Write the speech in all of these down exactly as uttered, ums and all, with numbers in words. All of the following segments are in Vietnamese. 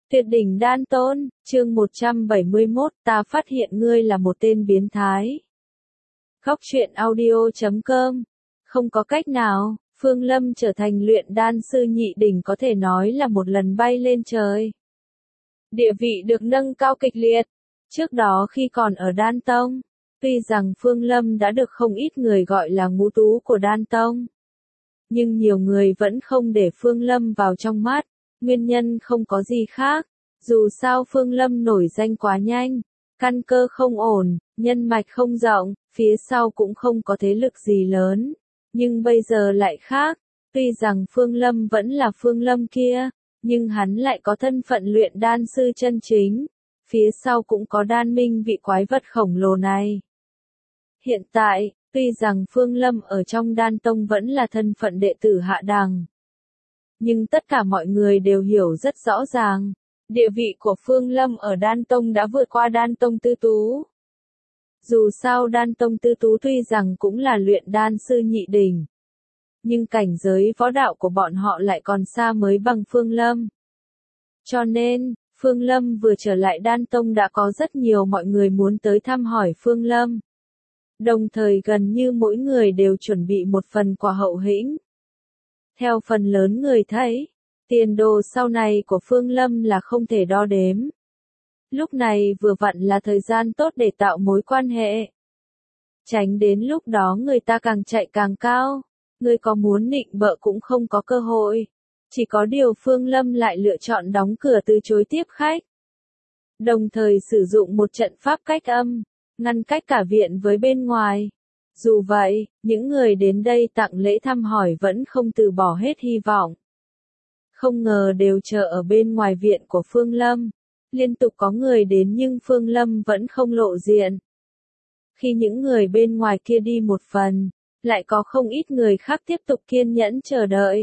Tuyệt đỉnh đan tôn, chương một trăm bảy mươi mốt, ta phát hiện ngươi là một tên biến thái. Góc truyện audio chấm com. Không có cách nào, Phương Lâm trở thành luyện đan sư nhị đỉnh có thể nói là một lần bay lên trời. Địa vị được nâng cao kịch liệt. Trước đó khi còn ở đan tông, tuy rằng Phương Lâm đã được không ít người gọi là ngũ tú của đan tông, nhưng nhiều người vẫn không để Phương Lâm vào trong mắt. Nguyên nhân không có gì khác, dù sao Phương Lâm nổi danh quá nhanh, căn cơ không ổn, nhân mạch không rộng, phía sau cũng không có thế lực gì lớn. Nhưng bây giờ lại khác, tuy rằng Phương Lâm vẫn là Phương Lâm kia, nhưng hắn lại có thân phận luyện đan sư chân chính, phía sau cũng có đan minh vị quái vật khổng lồ này. Hiện tại, tuy rằng Phương Lâm ở trong đan tông vẫn là thân phận đệ tử hạ đẳng, nhưng tất cả mọi người đều hiểu rất rõ ràng, địa vị của Phương Lâm ở đan tông đã vượt qua đan tông tư tú. Dù sao đan tông tư tú tuy rằng cũng là luyện đan sư nhị đỉnh, nhưng cảnh giới võ đạo của bọn họ lại còn xa mới bằng Phương Lâm. Cho nên, Phương Lâm vừa trở lại đan tông đã có rất nhiều mọi người muốn tới thăm hỏi Phương Lâm. Đồng thời gần như mỗi người đều chuẩn bị một phần quà hậu hĩnh. Theo phần lớn người thấy, tiền đồ sau này của Phương Lâm là không thể đo đếm. Lúc này vừa vặn là thời gian tốt để tạo mối quan hệ. Tránh đến lúc đó người ta càng chạy càng cao, người có muốn nịnh bợ cũng không có cơ hội. Chỉ có điều Phương Lâm lại lựa chọn đóng cửa từ chối tiếp khách. Đồng thời sử dụng một trận pháp cách âm, ngăn cách cả viện với bên ngoài. Dù vậy, những người đến đây tặng lễ thăm hỏi vẫn không từ bỏ hết hy vọng. Không ngờ đều chờ ở bên ngoài viện của Phương Lâm. Liên tục có người đến nhưng Phương Lâm vẫn không lộ diện. Khi những người bên ngoài kia đi một phần, lại có không ít người khác tiếp tục kiên nhẫn chờ đợi.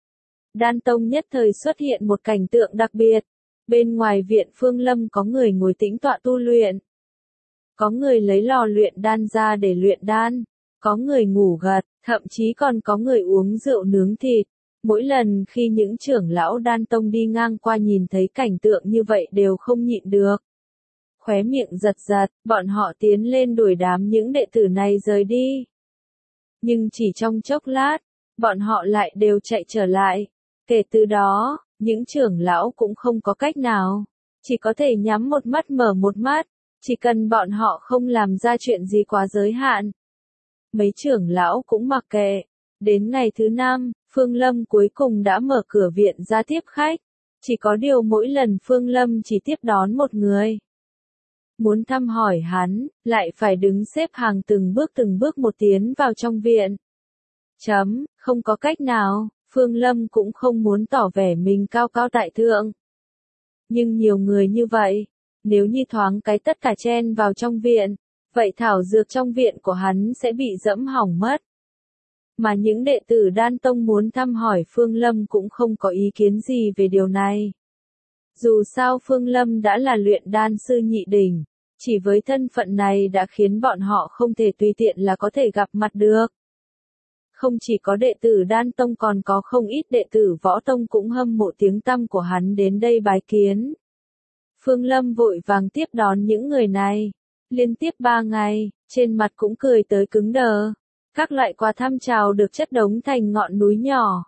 Đan tông nhất thời xuất hiện một cảnh tượng đặc biệt. Bên ngoài viện Phương Lâm có người ngồi tĩnh tọa tu luyện. Có người lấy lò luyện đan ra để luyện đan, có người ngủ gật, thậm chí còn có người uống rượu nướng thịt. Mỗi lần khi những trưởng lão đan tông đi ngang qua nhìn thấy cảnh tượng như vậy đều không nhịn được. Khóe miệng giật giật, bọn họ tiến lên đuổi đám những đệ tử này rời đi. Nhưng chỉ trong chốc lát, bọn họ lại đều chạy trở lại. Kể từ đó, những trưởng lão cũng không có cách nào, chỉ có thể nhắm một mắt mở một mắt. Chỉ cần bọn họ không làm ra chuyện gì quá giới hạn. Mấy trưởng lão cũng mặc kệ. Đến ngày thứ năm, Phương Lâm cuối cùng đã mở cửa viện ra tiếp khách. Chỉ có điều mỗi lần Phương Lâm chỉ tiếp đón một người. Muốn thăm hỏi hắn, lại phải đứng xếp hàng từng bước từng bước một tiến vào trong viện. Chấm, không có cách nào, Phương Lâm cũng không muốn tỏ vẻ mình cao cao tại thượng. Nhưng nhiều người như vậy. Nếu như thoáng cái tất cả chen vào trong viện, vậy thảo dược trong viện của hắn sẽ bị dẫm hỏng mất. Mà những đệ tử đan tông muốn thăm hỏi Phương Lâm cũng không có ý kiến gì về điều này. Dù sao Phương Lâm đã là luyện đan sư nhị đỉnh, chỉ với thân phận này đã khiến bọn họ không thể tùy tiện là có thể gặp mặt được. Không chỉ có đệ tử đan tông còn có không ít đệ tử võ tông cũng hâm mộ tiếng tăm của hắn đến đây bái kiến. Phương Lâm vội vàng tiếp đón những người này. Liên tiếp ba ngày, trên mặt cũng cười tới cứng đờ. Các loại quà thăm chào được chất đống thành ngọn núi nhỏ.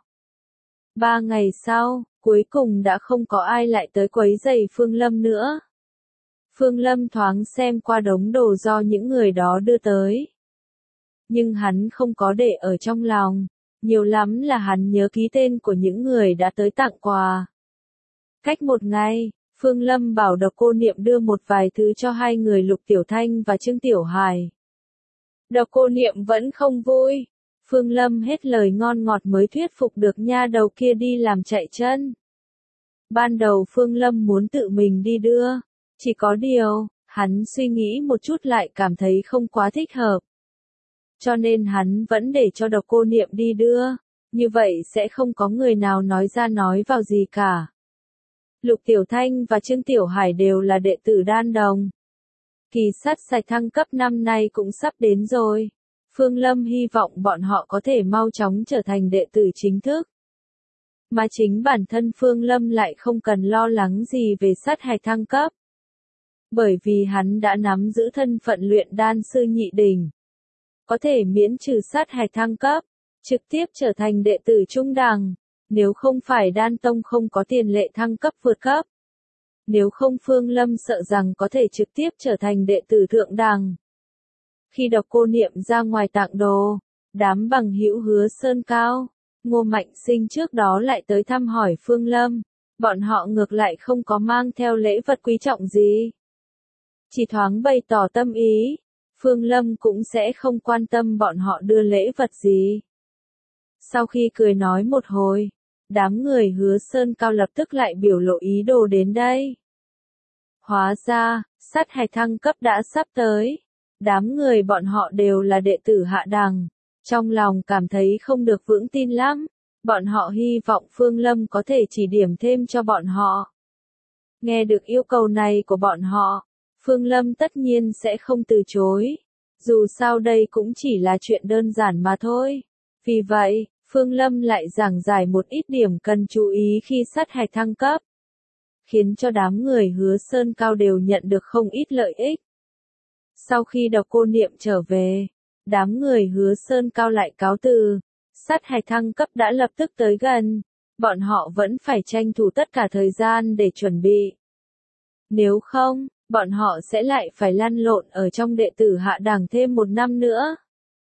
Ba ngày sau, cuối cùng đã không có ai lại tới quấy rầy Phương Lâm nữa. Phương Lâm thoáng xem qua đống đồ do những người đó đưa tới. Nhưng hắn không có để ở trong lòng. Nhiều lắm là hắn nhớ ký tên của những người đã tới tặng quà. Cách một ngày, Phương Lâm bảo Độc Cô Niệm đưa một vài thứ cho hai người Lục Tiểu Thanh và Trương Tiểu Hải. Độc Cô Niệm vẫn không vui. Phương Lâm hết lời ngon ngọt mới thuyết phục được nha đầu kia đi làm chạy chân. Ban đầu Phương Lâm muốn tự mình đi đưa. Chỉ có điều, hắn suy nghĩ một chút lại cảm thấy không quá thích hợp. Cho nên hắn vẫn để cho Độc Cô Niệm đi đưa. Như vậy sẽ không có người nào nói ra nói vào gì cả. Lục Tiểu Thanh và Trương Tiểu Hải đều là đệ tử đan đồng. Kỳ sát sạch thăng cấp năm nay cũng sắp đến rồi. Phương Lâm hy vọng bọn họ có thể mau chóng trở thành đệ tử chính thức. Mà chính bản thân Phương Lâm lại không cần lo lắng gì về sát hạch thăng cấp. Bởi vì hắn đã nắm giữ thân phận luyện đan sư nhị đỉnh. Có thể miễn trừ sát hạch thăng cấp, trực tiếp trở thành đệ tử trung đẳng. Nếu không phải đan tông không có tiền lệ thăng cấp vượt cấp. Nếu không Phương Lâm sợ rằng có thể trực tiếp trở thành đệ tử thượng đẳng. Khi Độc Cô Niệm ra ngoài tặng đồ, đám bằng hữu Hứa Sơn Cao, Ngô Mạnh Sinh trước đó lại tới thăm hỏi Phương Lâm. Bọn họ ngược lại không có mang theo lễ vật quý trọng gì. Chỉ thoáng bày tỏ tâm ý, Phương Lâm cũng sẽ không quan tâm bọn họ đưa lễ vật gì. Sau khi cười nói một hồi, đám người Hứa Sơn Cao lập tức lại biểu lộ ý đồ đến đây. Hóa ra, sát hạch thăng cấp đã sắp tới. Đám người bọn họ đều là đệ tử hạ đẳng. Trong lòng cảm thấy không được vững tin lắm. Bọn họ hy vọng Phương Lâm có thể chỉ điểm thêm cho bọn họ. Nghe được yêu cầu này của bọn họ, Phương Lâm tất nhiên sẽ không từ chối. Dù sao đây cũng chỉ là chuyện đơn giản mà thôi. Vì vậy, Phương Lâm lại giảng giải một ít điểm cần chú ý khi sát hạch thăng cấp. Khiến cho đám người Hứa Sơn Cao đều nhận được không ít lợi ích. Sau khi Độc Cô Niệm trở về, đám người Hứa Sơn Cao lại cáo từ. Sát hạch thăng cấp đã lập tức tới gần. Bọn họ vẫn phải tranh thủ tất cả thời gian để chuẩn bị. Nếu không, bọn họ sẽ lại phải lăn lộn ở trong đệ tử hạ đẳng thêm một năm nữa.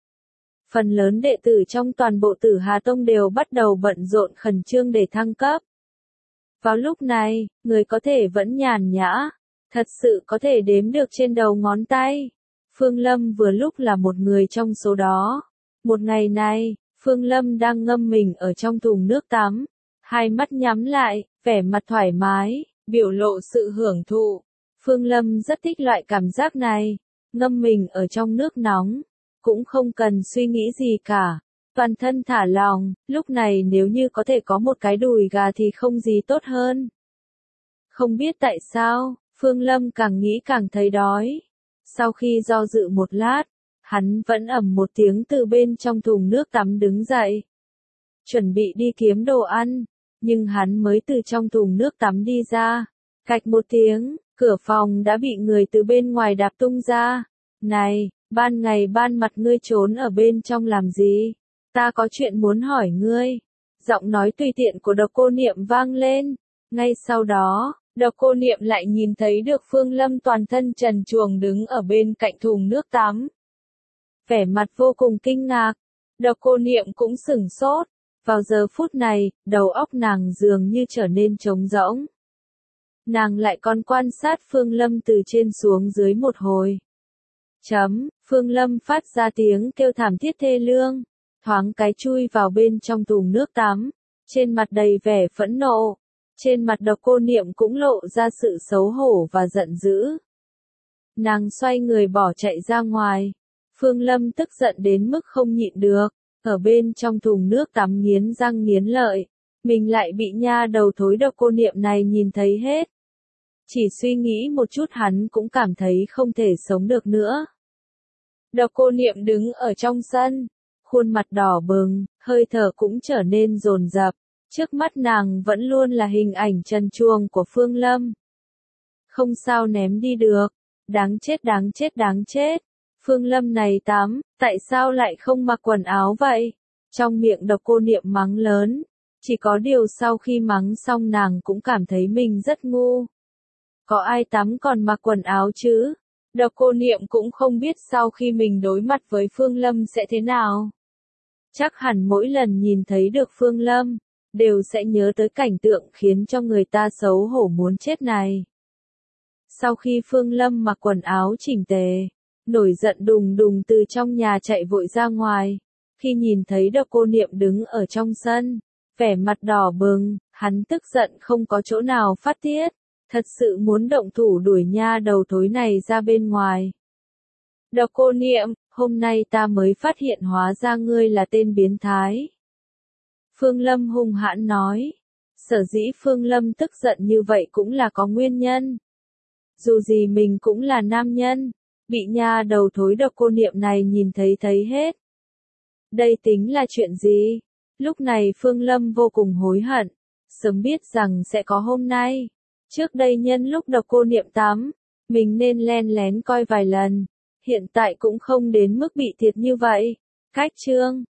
Phần lớn đệ tử trong toàn bộ Tử Hà Tông đều bắt đầu bận rộn khẩn trương để thăng cấp. Vào lúc này, người có thể vẫn nhàn nhã, thật sự có thể đếm được trên đầu ngón tay. Phương Lâm vừa lúc là một người trong số đó. Một ngày này, Phương Lâm đang ngâm mình ở trong thùng nước tắm, hai mắt nhắm lại, vẻ mặt thoải mái, biểu lộ sự hưởng thụ. Phương Lâm rất thích loại cảm giác này, ngâm mình ở trong nước nóng, cũng không cần suy nghĩ gì cả. Toàn thân thả lỏng, lúc này nếu như có thể có một cái đùi gà thì không gì tốt hơn. Không biết tại sao, Phương Lâm càng nghĩ càng thấy đói. Sau khi do dự một lát, hắn vẫn ầm một tiếng từ bên trong thùng nước tắm đứng dậy. Chuẩn bị đi kiếm đồ ăn, nhưng hắn mới từ trong thùng nước tắm đi ra. Cạch một tiếng, cửa phòng đã bị người từ bên ngoài đạp tung ra. Này, ban ngày ban mặt ngươi trốn ở bên trong làm gì? Ta có chuyện muốn hỏi ngươi. Giọng nói tùy tiện của Độc Cô Niệm vang lên. Ngay sau đó, Độc Cô Niệm lại nhìn thấy được Phương Lâm toàn thân trần truồng đứng ở bên cạnh thùng nước tắm. Vẻ mặt vô cùng kinh ngạc. Độc Cô Niệm cũng sửng sốt. Vào giờ phút này, đầu óc nàng dường như trở nên trống rỗng. Nàng lại còn quan sát Phương Lâm từ trên xuống dưới một hồi. Chấm, Phương Lâm phát ra tiếng kêu thảm thiết thê lương. Thoáng cái chui vào bên trong thùng nước tắm. Trên mặt đầy vẻ phẫn nộ. Trên mặt Độc Cô Niệm cũng lộ ra sự xấu hổ và giận dữ. Nàng xoay người bỏ chạy ra ngoài. Phương Lâm tức giận đến mức không nhịn được. Ở bên trong thùng nước tắm nghiến răng nghiến lợi. Mình lại bị nha đầu thối Độc Cô Niệm này nhìn thấy hết. Chỉ suy nghĩ một chút hắn cũng cảm thấy không thể sống được nữa. Độc Cô Niệm đứng ở trong sân. Khuôn mặt đỏ bừng, hơi thở cũng trở nên dồn dập. Trước mắt nàng vẫn luôn là hình ảnh trần truồng của Phương Lâm. Không sao ném đi được. Đáng chết đáng chết đáng chết. Phương Lâm này tắm, tại sao lại không mặc quần áo vậy? Trong miệng Độc Cô Niệm mắng lớn. Chỉ có điều sau khi mắng xong nàng cũng cảm thấy mình rất ngu. Có ai tắm còn mặc quần áo chứ? Độc Cô Niệm cũng không biết sau khi mình đối mặt với Phương Lâm sẽ thế nào. Chắc hẳn mỗi lần nhìn thấy được Phương Lâm, đều sẽ nhớ tới cảnh tượng khiến cho người ta xấu hổ muốn chết này. Sau khi Phương Lâm mặc quần áo chỉnh tề, nổi giận đùng đùng từ trong nhà chạy vội ra ngoài. Khi nhìn thấy Độc Cô Niệm đứng ở trong sân, vẻ mặt đỏ bừng, hắn tức giận không có chỗ nào phát tiết. Thật sự muốn động thủ đuổi nha đầu thối này ra bên ngoài. Độc Cô Niệm, hôm nay ta mới phát hiện hóa ra ngươi là tên biến thái. Phương Lâm hung hãn nói. Sở dĩ Phương Lâm tức giận như vậy cũng là có nguyên nhân. Dù gì mình cũng là nam nhân, bị nha đầu thối Độc Cô Niệm này nhìn thấy thấy hết. Đây tính là chuyện gì? Lúc này Phương Lâm vô cùng hối hận. Sớm biết rằng sẽ có hôm nay. Trước đây nhân lúc độc cô Niệm tắm, mình nên len lén coi vài lần. Hiện tại cũng không đến mức bị thiệt như vậy. Cách chương